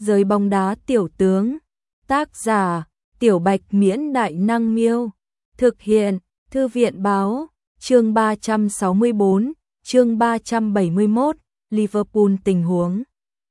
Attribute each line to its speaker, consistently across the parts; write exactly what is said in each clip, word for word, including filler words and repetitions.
Speaker 1: Giới bóng đá tiểu tướng. Tác giả: Tiểu Bạch Miễn Đại Năng Miêu. Thực hiện: Thư viện Báo. Chương ba trăm sáu mươi bốn, chương ba trăm bảy mươi mốt, Liverpool tình huống.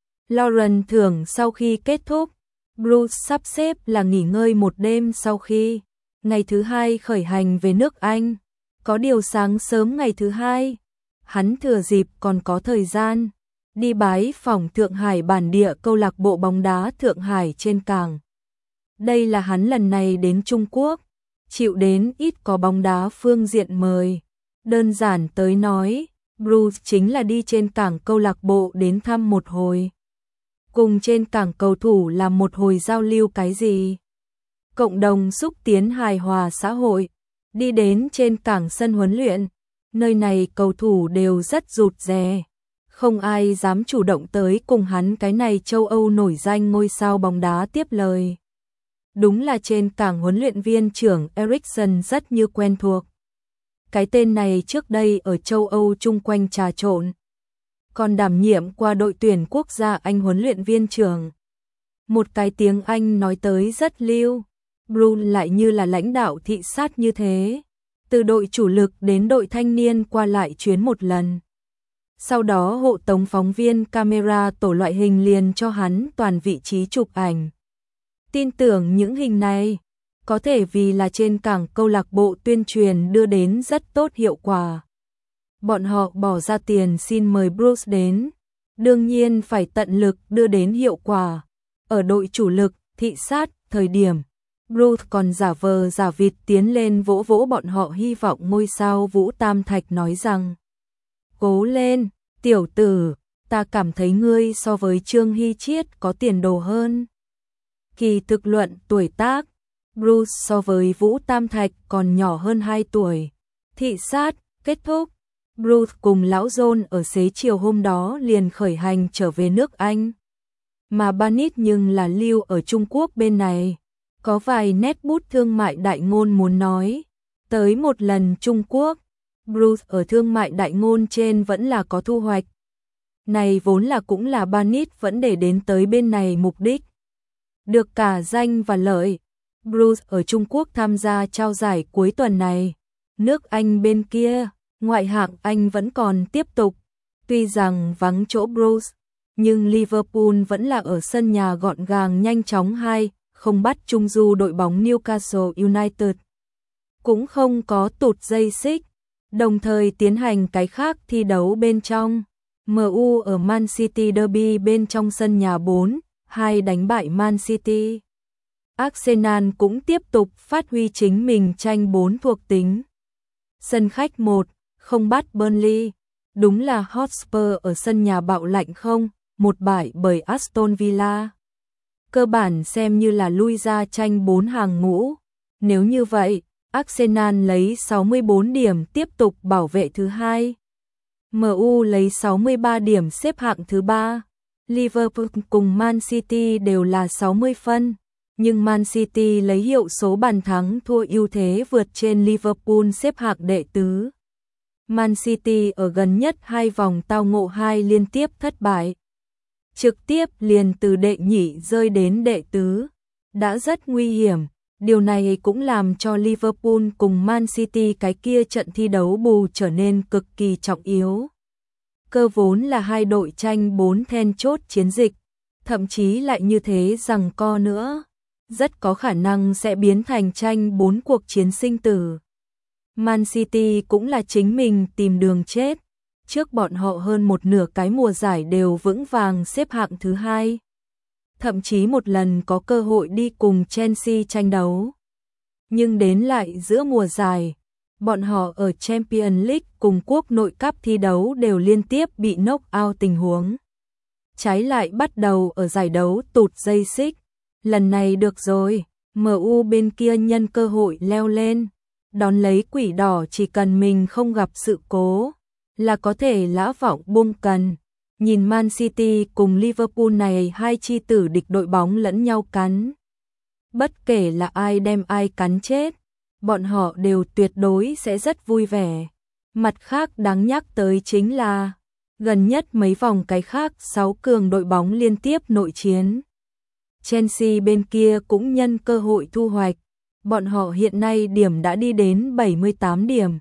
Speaker 1: Lauren thưởng sau khi kết thúc, Bruce sắp xếp là nghỉ ngơi một đêm sau khi ngày thứ hai khởi hành về nước Anh. Có điều sáng sớm ngày thứ hai, hắn thừa dịp còn có thời gian, đi bái phỏng Thượng Hải bản địa câu lạc bộ bóng đá Thượng Hải trên cảng. Đây là hắn lần này đến Trung Quốc, chịu đến ít có bóng đá phương diện mời. Đơn giản tới nói, Bruce chính là đi trên cảng câu lạc bộ đến thăm một hồi. Cùng trên cảng cầu thủ làm một hồi giao lưu cái gì. Cộng đồng xúc tiến hài hòa xã hội, đi đến trên cảng sân huấn luyện. Nơi này cầu thủ đều rất rụt rè. Không ai dám chủ động tới cùng hắn cái này châu Âu nổi danh ngôi sao bóng đá tiếp lời. Đúng là trên cảng huấn luyện viên trưởng Eriksen rất như quen thuộc. Cái tên này trước đây ở châu Âu chung quanh trà trộn, còn đảm nhiệm qua đội tuyển quốc gia Anh huấn luyện viên trưởng. Một cái tiếng Anh nói tới rất lưu, Bruce lại như là lãnh đạo thị sát như thế, từ đội chủ lực đến đội thanh niên qua lại chuyến một lần. Sau đó hộ tống phóng viên camera tổ loại hình liền cho hắn toàn vị trí chụp ảnh. Tin tưởng những hình này có thể vì là trên cảng câu lạc bộ tuyên truyền đưa đến rất tốt hiệu quả. Bọn họ bỏ ra tiền xin mời Bruce đến, đương nhiên phải tận lực đưa đến hiệu quả. Ở đội chủ lực, thị sát, thời điểm, Bruce còn giả vờ giả vịt tiến lên vỗ vỗ bọn họ, hy vọng ngôi sao Vũ Tam Thạch nói rằng: cố lên, tiểu tử, ta cảm thấy ngươi so với Trương Hy Chiết có tiền đồ hơn. Kỳ thực luận tuổi tác, Bruce so với Vũ Tam Thạch còn nhỏ hơn hai tuổi. Thị sát kết thúc, Bruce cùng lão John ở xế chiều hôm đó liền khởi hành trở về nước Anh. Mà Barnett nhưng là lưu ở Trung Quốc bên này. Có vài nét bút thương mại đại ngôn muốn nói. Tới một lần Trung Quốc, Bruce ở thương mại đại ngôn trên vẫn là có thu hoạch. Này vốn là cũng là Barnett vẫn để đến tới bên này mục đích. Được cả danh và lợi, Bruce ở Trung Quốc tham gia trao giải cuối tuần này. Nước Anh bên kia, ngoại hạng Anh vẫn còn tiếp tục. Tuy rằng vắng chỗ Bruce, nhưng Liverpool vẫn là ở sân nhà gọn gàng nhanh chóng hai không bắt trung du đội bóng Newcastle United. Cũng không có tụt dây xích, đồng thời tiến hành cái khác thi đấu bên trong. em u ở Man City Derby bên trong sân nhà bốn hai đánh bại Man City. Arsenal cũng tiếp tục phát huy chính mình tranh bốn thuộc tính. Sân khách một không bắt Burnley, đúng là Hotspur ở sân nhà bạo lạnh không một bại bởi Aston Villa. Cơ bản xem như là lui ra tranh bốn hàng ngũ. Nếu như vậy, Arsenal lấy sáu mươi bốn điểm tiếp tục bảo vệ thứ hai. em u lấy sáu mươi ba điểm xếp hạng thứ ba. Liverpool cùng Man City đều là sáu mươi phân, nhưng Man City lấy hiệu số bàn thắng thua ưu thế vượt trên Liverpool xếp hạng đệ tứ. Man City ở gần nhất hai vòng tao ngộ hai liên tiếp thất bại, trực tiếp liền từ đệ nhị rơi đến đệ tứ, đã rất nguy hiểm. Điều này cũng làm cho Liverpool cùng Man City cái kia trận thi đấu bù trở nên cực kỳ trọng yếu. Cơ vốn là hai đội tranh bốn then chốt chiến dịch, thậm chí lại như thế giằng co nữa, rất có khả năng sẽ biến thành tranh bốn cuộc chiến sinh tử. Man City cũng là chính mình tìm đường chết, trước bọn họ hơn một nửa cái mùa giải đều vững vàng xếp hạng thứ hai. Thậm chí một lần có cơ hội đi cùng Chelsea tranh đấu. Nhưng đến lại giữa mùa giải, bọn họ ở Champions League cùng quốc nội cup thi đấu đều liên tiếp bị knock out tình huống. Trái lại bắt đầu ở giải đấu tụt dây xích. Lần này được rồi, em u bên kia nhân cơ hội leo lên, đón lấy quỷ đỏ, chỉ cần mình không gặp sự cố là có thể lã vọng buông cần. Nhìn Man City cùng Liverpool này hai chi tử địch đội bóng lẫn nhau cắn. Bất kể là ai đem ai cắn chết, bọn họ đều tuyệt đối sẽ rất vui vẻ. Mặt khác đáng nhắc tới chính là, gần nhất mấy vòng cái khác sáu cường đội bóng liên tiếp nội chiến. Chelsea bên kia cũng nhân cơ hội thu hoạch. Bọn họ hiện nay điểm đã đi đến bảy mươi tám điểm.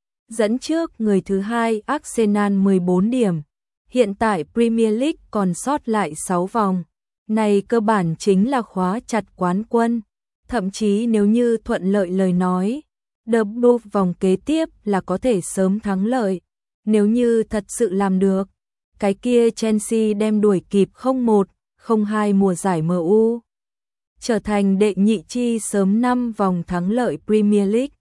Speaker 1: Dẫn trước người thứ hai Arsenal mười bốn điểm. Hiện tại Premier League còn sót lại sáu vòng. Này cơ bản chính là khóa chặt quán quân. Thậm chí nếu như thuận lợi lời nói, The Blues vòng kế tiếp là có thể sớm thắng lợi. Nếu như thật sự làm được, cái kia Chelsea đem đuổi kịp không một, không hai mùa giải em u. Trở thành đệ nhị chi sớm năm vòng thắng lợi Premier League.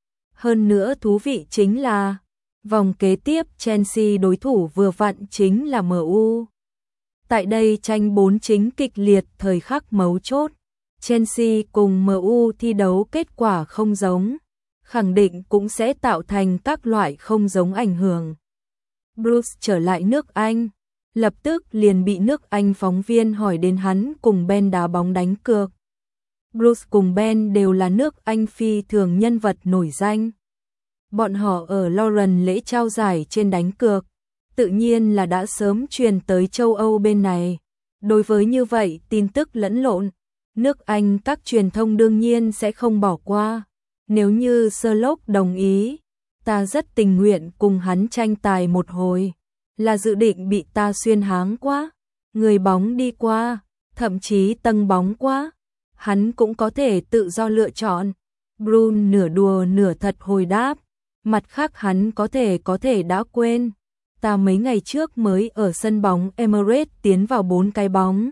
Speaker 1: Hơn nữa thú vị chính là, vòng kế tiếp Chelsea đối thủ vừa vặn chính là em u. Tại đây tranh bốn chính kịch liệt thời khắc mấu chốt. Chelsea cùng em u thi đấu kết quả không giống, khẳng định cũng sẽ tạo thành các loại không giống ảnh hưởng. Bruce trở lại nước Anh, lập tức liền bị nước Anh phóng viên hỏi đến hắn cùng Ben đá bóng đánh cược. Bruce cùng Ben đều là nước Anh phi thường nhân vật nổi danh. Bọn họ ở Lauren lễ trao giải trên đánh cược, tự nhiên là đã sớm truyền tới châu Âu bên này. Đối với như vậy tin tức lẫn lộn, nước Anh các truyền thông đương nhiên sẽ không bỏ qua. Nếu như Sherlock đồng ý, ta rất tình nguyện cùng hắn tranh tài một hồi. Là dự định bị ta xuyên háng quá, người bóng đi qua, thậm chí tầng bóng quá. Hắn cũng có thể tự do lựa chọn. Bruce nửa đùa nửa thật hồi đáp. Mặt khác hắn có thể có thể đã quên. Ta mấy ngày trước mới ở sân bóng Emirates tiến vào bốn cái bóng.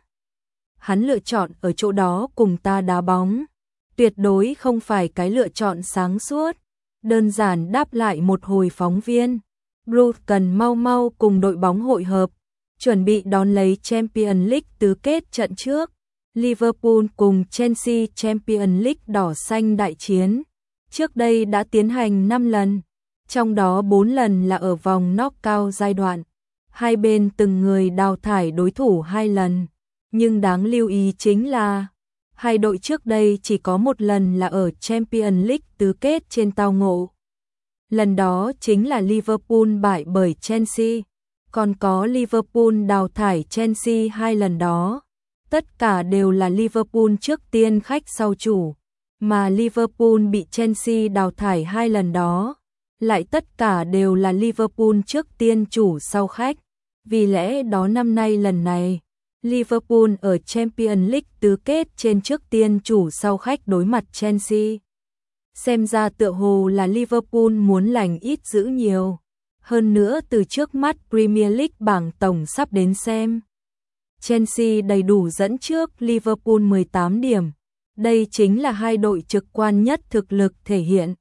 Speaker 1: Hắn lựa chọn ở chỗ đó cùng ta đá bóng. Tuyệt đối không phải cái lựa chọn sáng suốt. Đơn giản đáp lại một hồi phóng viên. Bruce cần mau mau cùng đội bóng hội hợp, chuẩn bị đón lấy Champions League tứ kết trận trước. Liverpool cùng Chelsea Champions League đỏ xanh đại chiến. Trước đây đã tiến hành năm lần, trong đó bốn lần là ở vòng knockout giai đoạn. Hai bên từng người đào thải đối thủ hai lần. Nhưng đáng lưu ý chính là, hai đội trước đây chỉ có một lần là ở Champions League tứ kết trên tao ngộ. Lần đó chính là Liverpool bại bởi Chelsea, còn có Liverpool đào thải Chelsea hai lần đó. Tất cả đều là Liverpool trước tiên khách sau chủ, mà Liverpool bị Chelsea đào thải hai lần đó, lại tất cả đều là Liverpool trước tiên chủ sau khách. Vì lẽ đó năm nay lần này, Liverpool ở Champions League tứ kết trên trước tiên chủ sau khách đối mặt Chelsea. Xem ra tựa hồ là Liverpool muốn lành ít giữ nhiều. Hơn nữa từ trước mắt Premier League bảng tổng sắp đến xem. Chelsea đầy đủ dẫn trước Liverpool mười tám điểm. Đây chính là hai đội trực quan nhất thực lực thể hiện.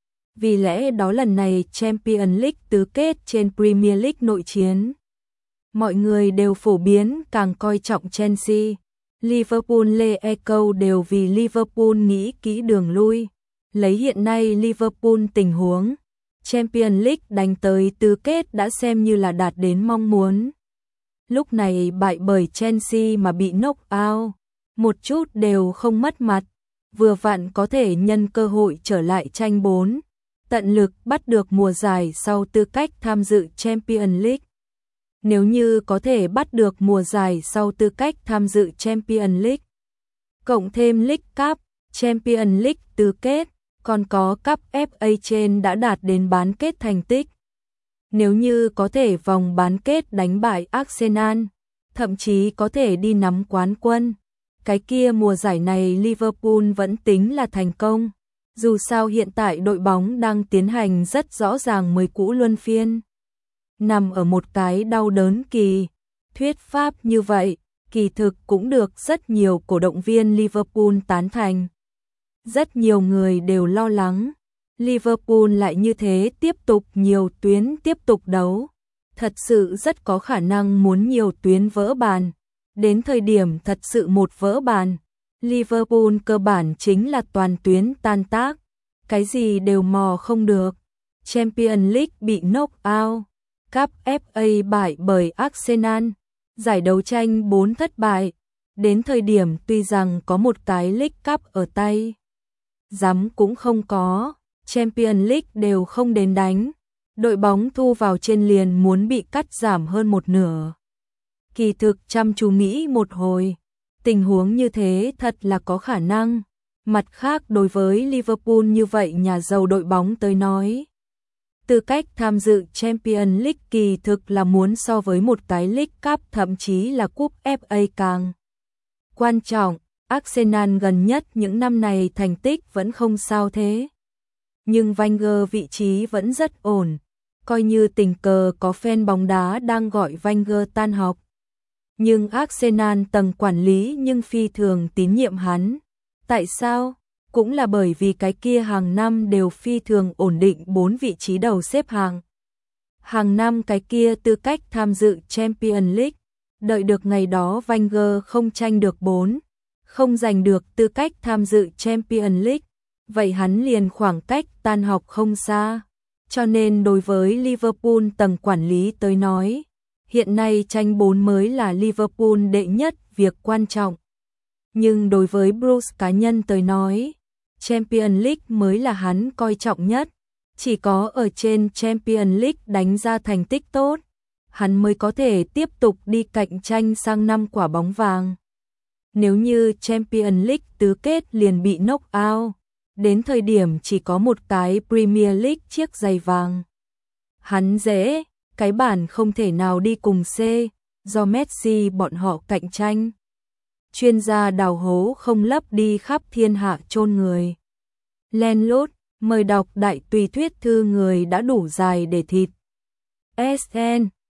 Speaker 1: Vì lẽ đó lần này Champions League tứ kết trên Premier League nội chiến, mọi người đều phổ biến càng coi trọng Chelsea. Liverpool Lê Echo đều vì Liverpool nghĩ kỹ đường lui. Lấy hiện nay Liverpool tình huống, Champions League đánh tới tứ kết đã xem như là đạt đến mong muốn. Lúc này bại bởi Chelsea mà bị knock out, một chút đều không mất mặt, vừa vặn có thể nhân cơ hội trở lại tranh bốn, tận lực bắt được mùa giải sau tư cách tham dự Champions League. Nếu như có thể bắt được mùa giải sau tư cách tham dự Champions League, cộng thêm League Cup, Champions League tứ kết, còn có Cup ép a trên đã đạt đến bán kết thành tích. Nếu như có thể vòng bán kết đánh bại Arsenal, thậm chí có thể đi nắm quán quân, cái kia mùa giải này Liverpool vẫn tính là thành công. Dù sao hiện tại đội bóng đang tiến hành rất rõ ràng mới cũ luân phiên. Nằm ở một cái đau đớn kỳ, thuyết pháp như vậy, kỳ thực cũng được rất nhiều cổ động viên Liverpool tán thành. Rất nhiều người đều lo lắng, Liverpool lại như thế tiếp tục nhiều tuyến tiếp tục đấu. Thật sự rất có khả năng muốn nhiều tuyến vỡ bàn. Đến thời điểm thật sự một vỡ bàn, Liverpool cơ bản chính là toàn tuyến tan tác, cái gì đều mò không được. Champions League bị knock out, Cup ép a bại bởi Arsenal, giải đấu tranh bốn thất bại. Đến thời điểm tuy rằng có một cái League Cup ở tay, dám cũng không có, Champions League đều không đến đánh. Đội bóng thu vào trên liền muốn bị cắt giảm hơn một nửa. Kỳ thực chăm chú nghĩ một hồi, Tình huống như thế thật là có khả năng. Mặt khác đối với Liverpool như vậy nhà giàu đội bóng tới nói, tư cách tham dự Champions League kỳ thực là muốn so với một cái League Cup thậm chí là cúp ép a càng quan trọng. Arsenal gần nhất những năm này thành tích vẫn không sao thế. Nhưng Wenger vị trí vẫn rất ổn, coi như tình cờ có fan bóng đá đang gọi Wenger tan học. Nhưng Arsenal tầng quản lý nhưng phi thường tín nhiệm hắn. Tại sao? Cũng là bởi vì cái kia hàng năm đều phi thường ổn định bốn vị trí đầu xếp hàng. Hàng năm cái kia tư cách tham dự Champions League, đợi được ngày đó Wenger không tranh được bốn, không giành được tư cách tham dự Champions League, vậy hắn liền khoảng cách tan học không xa. Cho nên đối với Liverpool tầng quản lý tới nói, hiện nay tranh bốn mới là Liverpool đệ nhất việc quan trọng. Nhưng đối với Bruce cá nhân tới nói, Champions League mới là hắn coi trọng nhất. Chỉ có ở trên Champions League đánh ra thành tích tốt, hắn mới có thể tiếp tục đi cạnh tranh sang năm quả bóng vàng. Nếu như Champions League tứ kết liền bị knock out, đến thời điểm chỉ có một cái Premier League chiếc giày vàng, hắn dễ, cái bản không thể nào đi cùng C, do Messi bọn họ cạnh tranh. Chuyên gia đào hố không lấp đi khắp thiên hạ chôn người. Len lút, mời đọc đại tùy thuyết thư người đã đủ dài để thịt. ét en